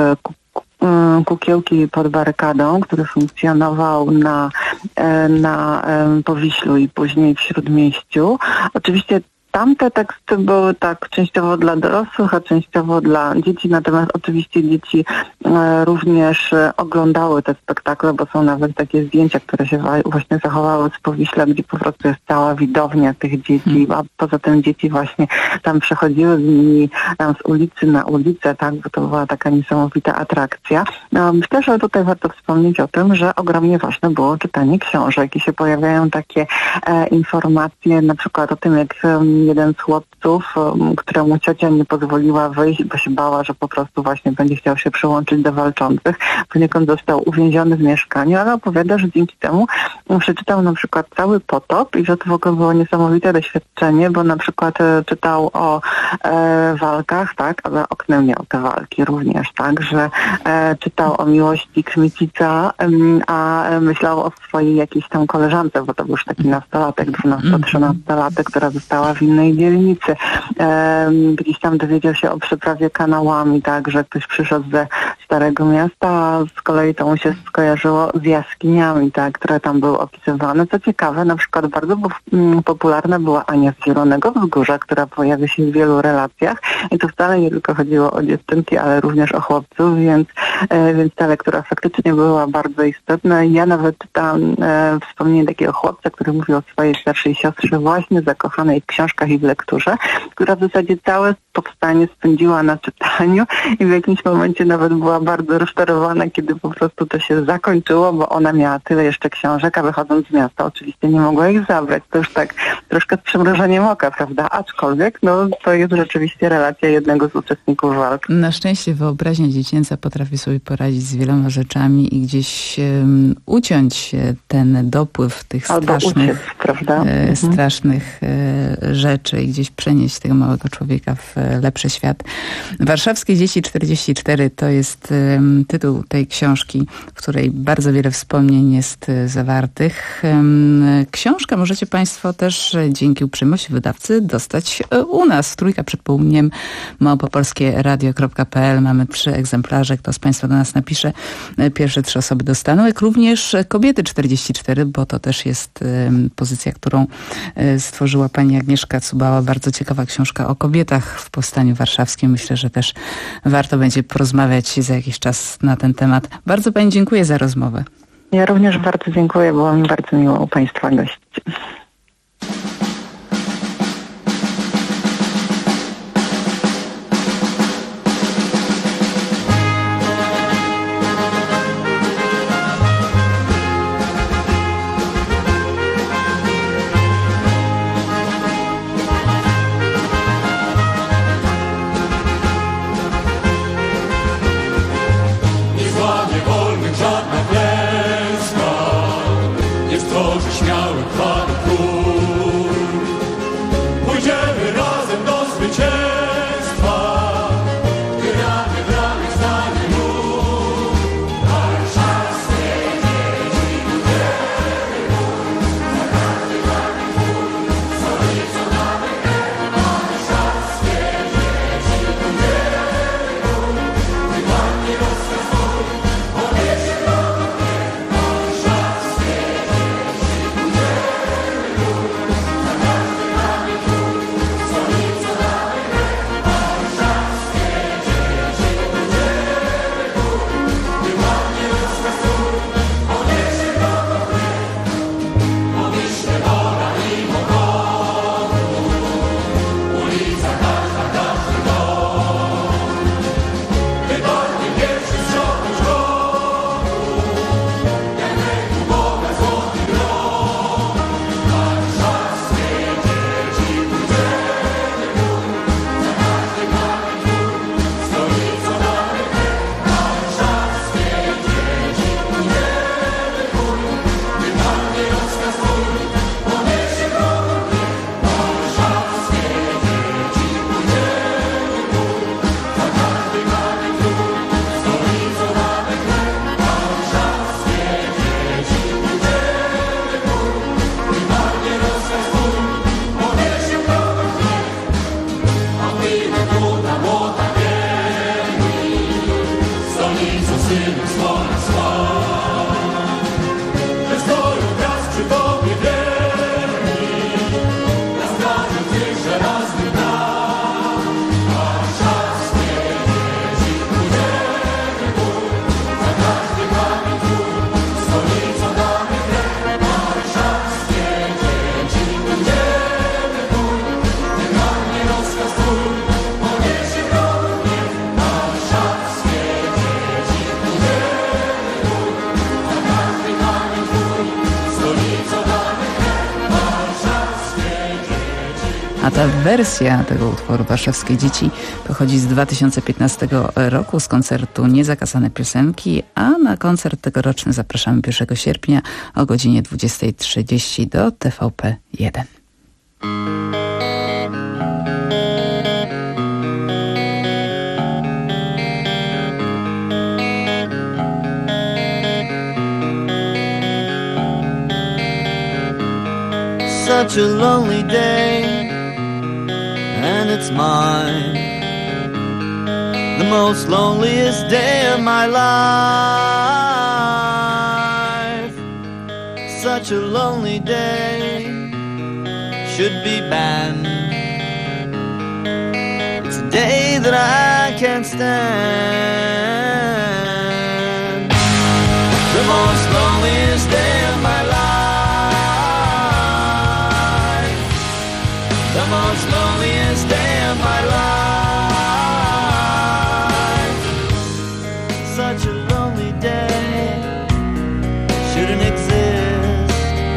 Kukiełki pod barykadą, który funkcjonował na, na Powiślu i później w Śródmieściu. Oczywiście Tamte teksty były tak częściowo dla dorosłych, a częściowo dla dzieci, natomiast oczywiście dzieci e, również e, oglądały te spektakle, bo są nawet takie zdjęcia, które się wa- właśnie zachowały z Powiśla, gdzie po prostu jest cała widownia tych dzieci, a poza tym dzieci właśnie tam przechodziły z nimi tam z ulicy na ulicę, tak, bo to była taka niesamowita atrakcja. No, myślę, że tutaj warto wspomnieć o tym, że ogromnie ważne było czytanie książek i się pojawiają takie e, informacje, na przykład o tym, jak um, jeden z chłopców, um, któremu ciocia nie pozwoliła wyjść, bo się bała, że po prostu właśnie będzie chciał się przyłączyć do walczących, poniekąd został uwięziony w mieszkaniu, ale opowiada, że dzięki temu przeczytał na przykład cały Potop i że to w ogóle było niesamowite doświadczenie, bo na przykład e, czytał o e, walkach, tak, ale oknem miał te walki również, tak, że e, czytał o miłości Kmicica, em, a myślał o swojej jakiejś tam koleżance, bo to był już taki nastolatek, dwunasto-trzynastolatek, która została w innej dzielnicy. E, gdzieś tam dowiedział się o przeprawie kanałami, tak, że ktoś przyszedł ze Starego Miasta, a z kolei to mu się skojarzyło z jaskiniami, tak, które tam były opisywane. Co ciekawe, na przykład bardzo mm, popularna była Ania z Zielonego Wzgórza, która pojawia się w wielu relacjach i to wcale nie tylko chodziło o dziewczynki, ale również o chłopców, więc, e, więc ta lektura faktycznie była bardzo istotna. Ja nawet czytałam e, wspomnienie takiego chłopca, który mówił o swojej starszej siostrze właśnie zakochanej w książkach i w lekturze, która w zasadzie całe powstanie spędziła na czytaniu i w jakimś momencie nawet była bardzo rozczarowana, kiedy po prostu to się zakończyło, bo ona miała tyle jeszcze książek, a wychodząc z miasta oczywiście nie mogła ich zabrać. To już tak troszkę z przymrużeniem oka, prawda? Aczkolwiek no to jest rzeczywiście relacja jednego z uczestników walk. Na szczęście wyobraźnia dziecięca potrafi sobie poradzić z wieloma rzeczami i gdzieś um, uciąć ten dopływ tych Albo strasznych, uciec, prawda? e, Mhm. strasznych e, rzeczy i gdzieś przenieść tego małego człowieka w lepszy świat. Warszawskie dzieci czterdzieści cztery to jest um, tytuł tej książki, w której bardzo wiele wspomnień jest e, zawartych. Um, książkę możecie Państwo też e, dzięki uprzejmości wydawcy dostać e, u nas. Trójka przed południem, małopolskie radio kropka p l. Mamy trzy egzemplarze. Kto z Państwa do nas napisze, e, pierwsze trzy osoby dostaną, jak również Kobiety czterdzieści cztery, bo to też jest e, pozycja, którą e, stworzyła pani Agnieszka Cubała. Bardzo ciekawa książka o kobietach w Powstaniu Warszawskim. Myślę, że też warto będzie porozmawiać za jakiś czas na ten temat. Bardzo pani dziękuję za rozmowę. Ja również bardzo dziękuję, było mi bardzo miło u Państwa gościć. Nie złamie wolnych żadna klęska, nie stworzy śmiałych chwały król. A ta wersja tego utworu Warszawskie Dzieci pochodzi z dwa tysiące piętnastego roku z koncertu Niezakazane Piosenki, a na koncert tegoroczny zapraszamy pierwszego sierpnia o godzinie dwudziestej trzydzieści do T V P jeden. Such a lonely day, and it's mine, the most loneliest day of my life. Such a lonely day should be banned. It's a day that I can't stand. The most loneliest day of my life. The most loneliest day of my life. Such a lonely day shouldn't exist.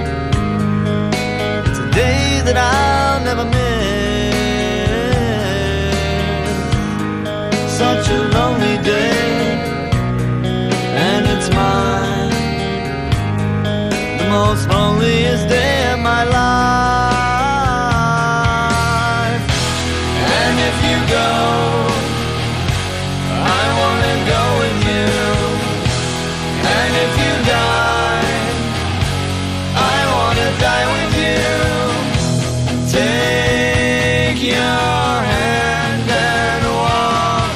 It's a day that I'll never miss. Such a lonely day, and it's mine, the most loneliest day of my life. If you go, I wanna go with you. And if you die, I wanna die with you. Take your hand and walk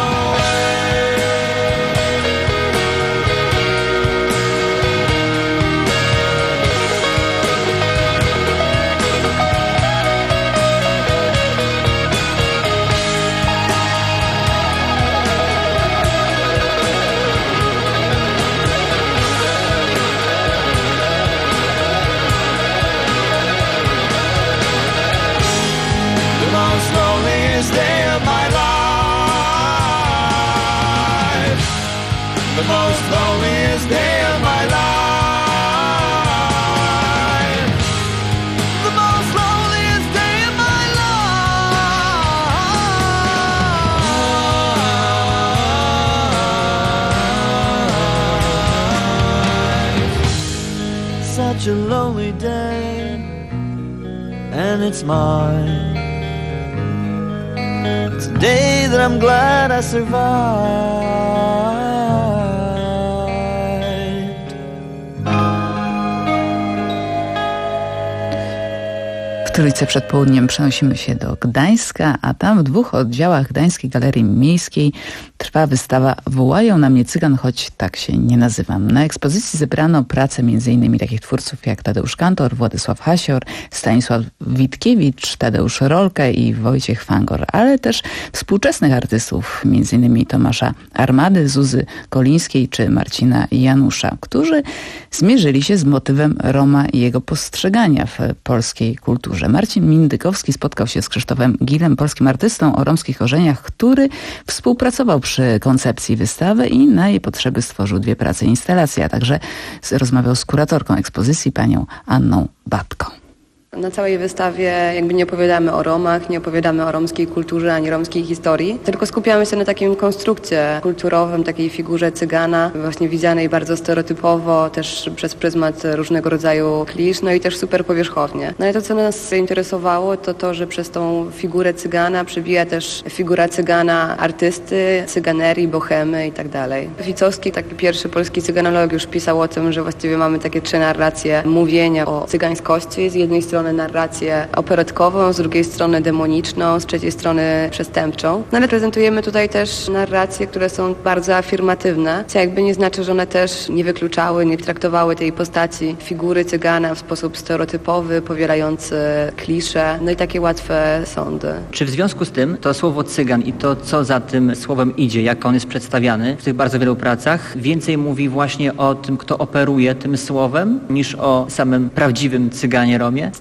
day of my life. The most loneliest day of my life. The most loneliest day of my life. Such a lonely day, and it's mine. It's a day that I'm glad I survived. W Trójce przed południem przenosimy się do Gdańska, a tam w dwóch oddziałach Gdańskiej Galerii Miejskiej trwa wystawa Wołają na mnie Cygan, choć tak się nie nazywam. Na ekspozycji zebrano pracę m.in. takich twórców jak Tadeusz Kantor, Władysław Hasior, Stanisław Witkiewicz, Tadeusz Rolke i Wojciech Fangor, ale też współczesnych artystów, m.in. Tomasza Armady, Zuzy Kolińskiej czy Marcina Janusza, którzy zmierzyli się z motywem Roma i jego postrzegania w polskiej kulturze. Marcin Mindykowski spotkał się z Krzysztofem Gilem, polskim artystą o romskich korzeniach, który współpracował przy koncepcji wystawy i na jej potrzeby stworzył dwie prace i instalacje, a także rozmawiał z kuratorką ekspozycji, panią Anną Batko. Na całej wystawie jakby nie opowiadamy o Romach, nie opowiadamy o romskiej kulturze ani romskiej historii, tylko skupiamy się na takim konstrukcie kulturowym, takiej figurze Cygana, właśnie widzianej bardzo stereotypowo, też przez pryzmat różnego rodzaju klisz, no i też super powierzchownie. No i to, co nas interesowało, to to, że przez tą figurę Cygana przebija też figura Cygana artysty, cyganerii, bohemy i tak dalej. Ficowski, taki pierwszy polski cyganolog, już pisał o tym, że właściwie mamy takie trzy narracje mówienia o cygańskości. Z jednej strony narrację operetkową, z drugiej strony demoniczną, z trzeciej strony przestępczą. No ale prezentujemy tutaj też narracje, które są bardzo afirmatywne, co jakby nie znaczy, że one też nie wykluczały, nie traktowały tej postaci figury Cygana w sposób stereotypowy, powielający klisze, no i takie łatwe sądy. Czy w związku z tym to słowo Cygan i to, co za tym słowem idzie, jak on jest przedstawiany w tych bardzo wielu pracach, więcej mówi właśnie o tym, kto operuje tym słowem, niż o samym prawdziwym Cyganie Romie?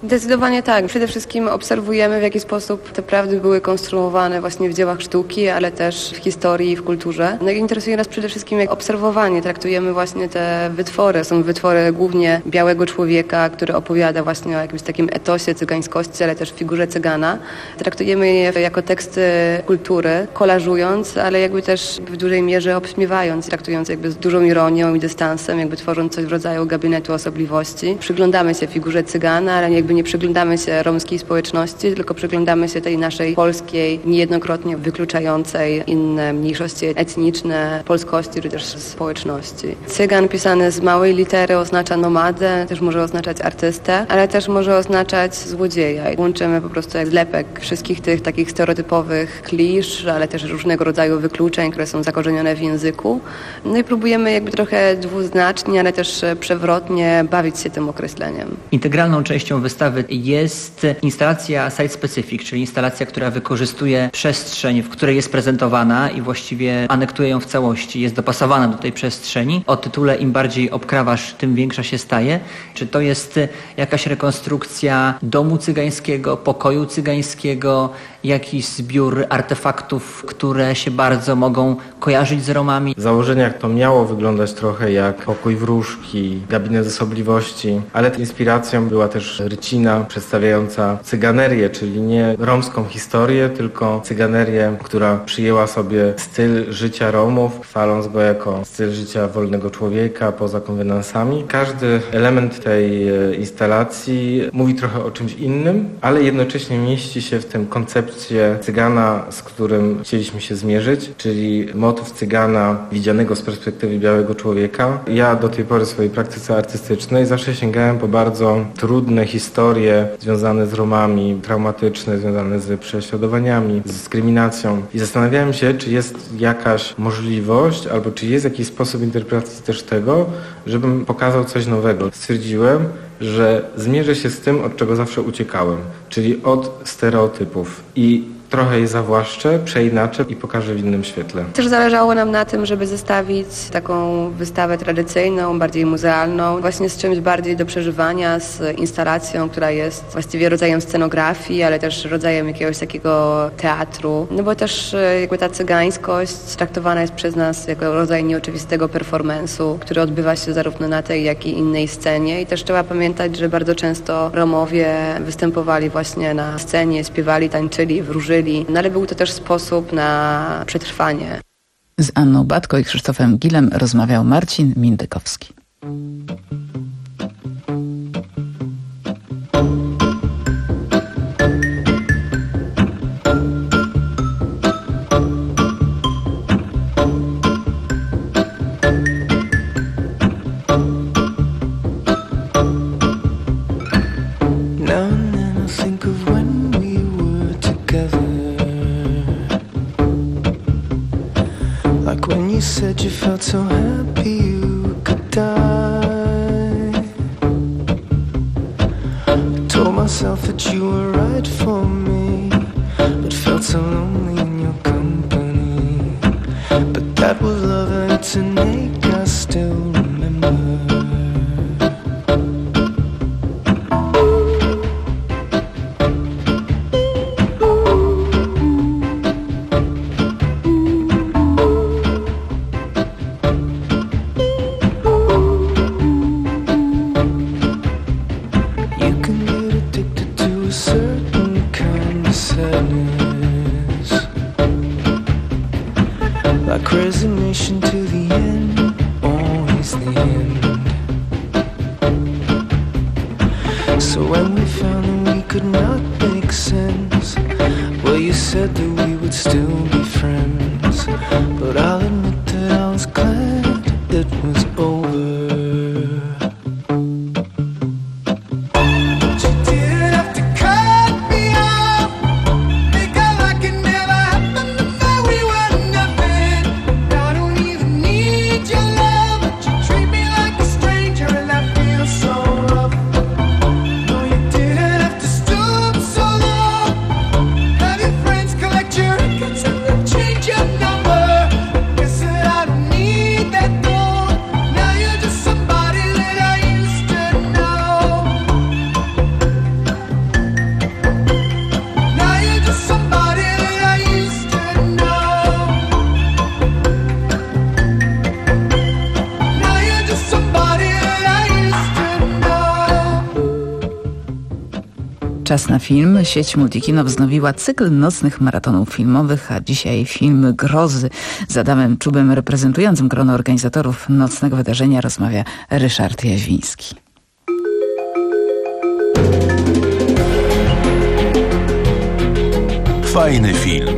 Zdecydowanie tak. Przede wszystkim obserwujemy, w jaki sposób te prawdy były konstruowane właśnie w dziełach sztuki, ale też w historii i w kulturze. No i interesuje nas przede wszystkim jak obserwowanie. Traktujemy właśnie te wytwory. Są wytwory głównie białego człowieka, który opowiada właśnie o jakimś takim etosie cygańskości, ale też figurze cygana. Traktujemy je jako teksty kultury, kolażując, ale jakby też w dużej mierze obśmiewając, traktując jakby z dużą ironią i dystansem, jakby tworząc coś w rodzaju gabinetu osobliwości. Przyglądamy się figurze cygana, ale jakby nie przyglądamy się romskiej społeczności, tylko przyglądamy się tej naszej polskiej, niejednokrotnie wykluczającej inne mniejszości etniczne, polskości czy też społeczności. Cygan pisany z małej litery oznacza nomadę, też może oznaczać artystę, ale też może oznaczać złodzieja. Łączymy po prostu jak zlepek wszystkich tych takich stereotypowych klisz, ale też różnego rodzaju wykluczeń, które są zakorzenione w języku. No i próbujemy jakby trochę dwuznacznie, ale też przewrotnie bawić się tym określeniem. Integralną częścią wystawy jest instalacja site-specific, czyli instalacja, która wykorzystuje przestrzeń, w której jest prezentowana i właściwie anektuje ją w całości, jest dopasowana do tej przestrzeni. O tytule im bardziej obkrawasz, tym większa się staje. Czy to jest jakaś rekonstrukcja domu cygańskiego, pokoju cygańskiego, jakiś zbiór artefaktów, które się bardzo mogą kojarzyć z Romami? W założeniach to miało wyglądać trochę jak pokój wróżki, gabinet osobliwości, ale inspiracją była też rycina przedstawiająca cyganerię, czyli nie romską historię, tylko cyganerię, która przyjęła sobie styl życia Romów, chwaląc go jako styl życia wolnego człowieka poza konwenansami. Każdy element tej instalacji mówi trochę o czymś innym, ale jednocześnie mieści się w tym koncepcie cygana, z którym chcieliśmy się zmierzyć, czyli motyw cygana widzianego z perspektywy białego człowieka. Ja do tej pory w swojej praktyce artystycznej zawsze sięgałem po bardzo trudne historie związane z Romami, traumatyczne, związane z prześladowaniami, z dyskryminacją i zastanawiałem się, czy jest jakaś możliwość, albo czy jest jakiś sposób interpretacji też tego, żebym pokazał coś nowego. Stwierdziłem, że zmierzę się z tym, od czego zawsze uciekałem, czyli od stereotypów i trochę je zawłaszczę, przeinaczę i pokażę w innym świetle. Też zależało nam na tym, żeby zestawić taką wystawę tradycyjną, bardziej muzealną, właśnie z czymś bardziej do przeżywania, z instalacją, która jest właściwie rodzajem scenografii, ale też rodzajem jakiegoś takiego teatru. No bo też jakby ta cygańskość traktowana jest przez nas jako rodzaj nieoczywistego performance'u, który odbywa się zarówno na tej, jak i innej scenie. I też trzeba pamiętać, że bardzo często Romowie występowali właśnie na scenie, śpiewali, tańczyli, wróżyli. No ale był to też sposób na przetrwanie. Z Anną Batko i Krzysztofem Gilem rozmawiał Marcin Mindykowski. Said you felt so happy you could die. I told myself that you were right for me, but felt so lonely in your company. But that was love and it's innate, I still remember. Like resignation to the end, always the end. So when we found that we could not make sense, well, you said that we would still be friends. But I'll admit that I was glad it was over. Collect Czas na film. Sieć Multikino wznowiła cykl nocnych maratonów filmowych, a dzisiaj film Grozy. Z Adamem Czubem, reprezentującym grono organizatorów nocnego wydarzenia, rozmawia Ryszard Jaźwiński. Fajny film.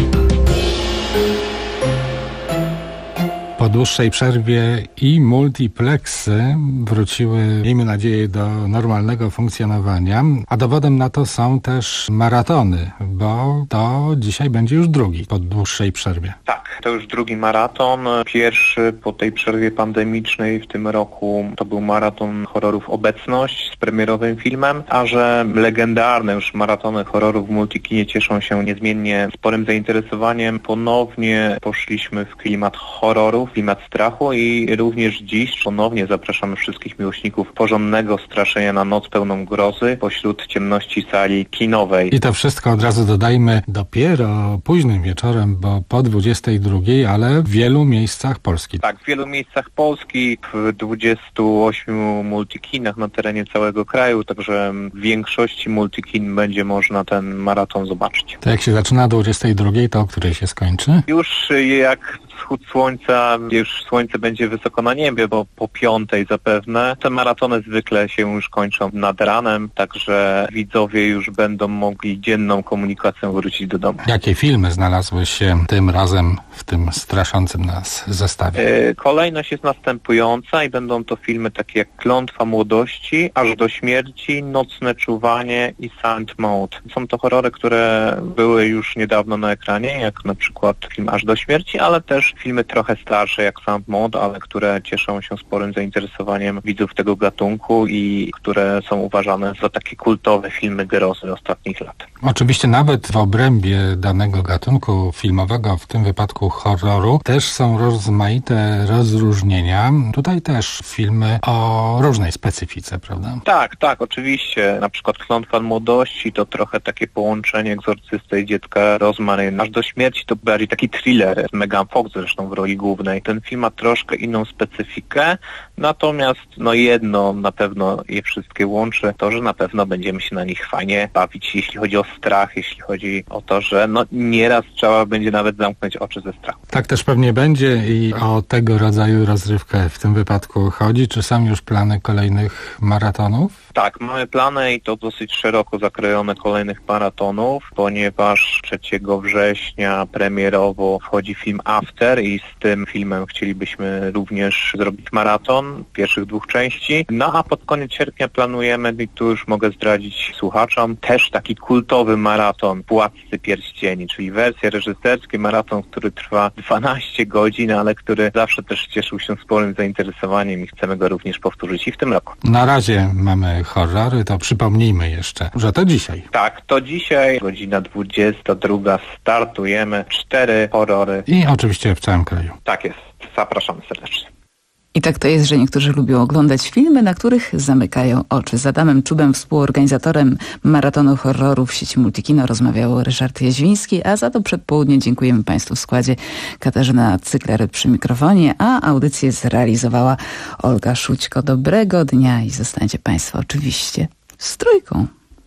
Po dłuższej przerwie i multiplexy wróciły, miejmy nadzieję, do normalnego funkcjonowania, a dowodem na to są też maratony, bo to dzisiaj będzie już drugi po dłuższej przerwie. Tak, to już drugi maraton. Pierwszy po tej przerwie pandemicznej w tym roku to był maraton horrorów Obecność z premierowym filmem, a że legendarne już maratony horrorów w Multikinie cieszą się niezmiennie sporym zainteresowaniem, ponownie poszliśmy w klimat horrorów, klimat strachu i również dziś ponownie zapraszamy wszystkich miłośników porządnego straszenia na noc pełną grozy pośród ciemności sali kinowej. I to wszystko od razu dodajmy dopiero późnym wieczorem, bo po dwudziestej drugiej, ale w wielu miejscach Polski. Tak, w wielu miejscach Polski, w dwudziestu ośmiu multikinach na terenie całego kraju, także w większości multikin będzie można ten maraton zobaczyć. To jak się zaczyna o dwudziestej drugiej, to o której się skończy? Już jak wschód słońca, już słońce będzie wysoko na niebie, bo po piątej zapewne. Te maratony zwykle się już kończą nad ranem, także widzowie już będą mogli dzienną komunikacją wrócić do domu. Jakie filmy znalazły się tym razem w tym straszącym nas zestawie? Yy, kolejność jest następująca i będą to filmy takie jak Klątwa Młodości, Aż do śmierci, Nocne czuwanie i Silent Mode. Są to horrory, które były już niedawno na ekranie, jak na przykład film Aż do śmierci, ale też filmy trochę starsze jak Silent Mode, ale które cieszą się sporym zainteresowaniem widzów tego gatunku i które są uważane za takie kultowe filmy grozy ostatnich lat. Oczywiście nawet w obrębie danego gatunku filmowego, w tym wypadku horroru, też są rozmaite rozróżnienia. Tutaj też filmy o różnej specyfice, prawda? Tak, tak, oczywiście. Na przykład Klątwa Młodości to trochę takie połączenie Egzorcysty i Dziecka Rosemary. Aż do śmierci to bardziej taki thriller. Megan Fox zresztą w roli głównej. Ten film ma troszkę inną specyfikę, natomiast no jedno na pewno je wszystkie łączy, to, że na pewno będziemy się na nich fajnie bawić, jeśli chodzi o strach, jeśli chodzi o to, że no nieraz trzeba będzie nawet zamknąć oczy ze strachu. Tak też pewnie będzie i o tego rodzaju rozrywkę w tym wypadku chodzi. Czy są już plany kolejnych maratonów? Tak, mamy plany i to dosyć szeroko zakrojone kolejnych maratonów, ponieważ trzeciego września premierowo wchodzi film After i z tym filmem chcielibyśmy również zrobić maraton pierwszych dwóch części. No a pod koniec sierpnia planujemy, i tu już mogę zdradzić słuchaczom, też taki kultowy maraton Władcy Pierścieni, czyli wersja reżyserski, maraton, który trwa dwanaście godzin, ale który zawsze też cieszył się sporym zainteresowaniem i chcemy go również powtórzyć i w tym roku. Na razie mamy horrory, to przypomnijmy jeszcze, że to dzisiaj. Tak, to dzisiaj, godzina dwudziesta druga, startujemy, cztery horrory. I oczywiście w całym kraju. Tak jest, zapraszamy serdecznie. I tak to jest, że niektórzy lubią oglądać filmy, na których zamykają oczy. Z Adamem Czubem, współorganizatorem maratonu horrorów sieci Multikino, rozmawiał Ryszard Jaźwiński, a za to przedpołudnie dziękujemy Państwu w składzie. Katarzyna Cygler przy mikrofonie, a audycję zrealizowała Olga Szućko. Dobrego dnia i zostańcie Państwo oczywiście z Trójką.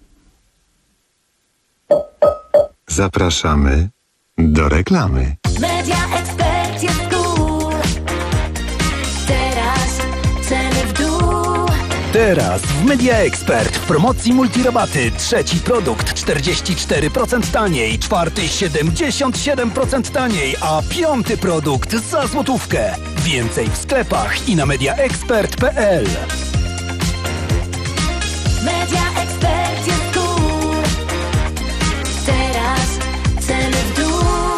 Zapraszamy do reklamy. Media Expert jest cool. Teraz ceny w dół. Teraz w Media Expert w promocji multirabaty trzeci produkt czterdzieści cztery procent taniej, czwarty siedemdziesiąt siedem procent taniej, a piąty produkt za złotówkę. Więcej w sklepach i na mediaexpert kropka p l. Media Expert jest cool. Teraz ceny w dół.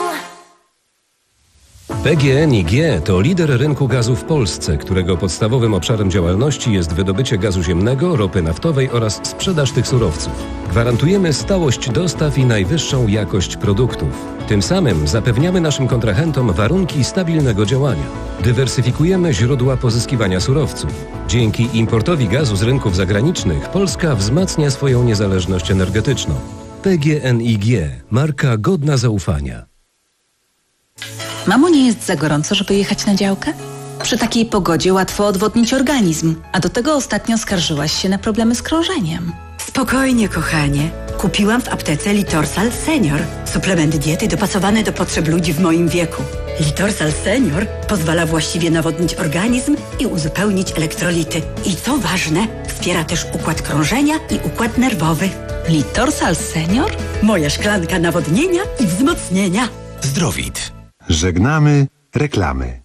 P G N I G to lider rynku gazu w Polsce, którego podstawowym obszarem działalności jest wydobycie gazu ziemnego, ropy naftowej oraz sprzedaż tych surowców. Gwarantujemy stałość dostaw i najwyższą jakość produktów. Tym samym zapewniamy naszym kontrahentom warunki stabilnego działania. Dywersyfikujemy źródła pozyskiwania surowców. Dzięki importowi gazu z rynków zagranicznych Polska wzmacnia swoją niezależność energetyczną. P G N I G. Marka godna zaufania. Mamo, nie jest za gorąco, żeby jechać na działkę? Przy takiej pogodzie łatwo odwodnić organizm, a do tego ostatnio skarżyłaś się na problemy z krążeniem. Spokojnie. Spokojnie, kochanie. Kupiłam w aptece Litorsal Senior. Suplement diety dopasowany do potrzeb ludzi w moim wieku. Litorsal Senior pozwala właściwie nawodnić organizm i uzupełnić elektrolity. I co ważne, wspiera też układ krążenia i układ nerwowy. Litorsal Senior? Moja szklanka nawodnienia i wzmocnienia. Zdrowit. Żegnamy reklamy.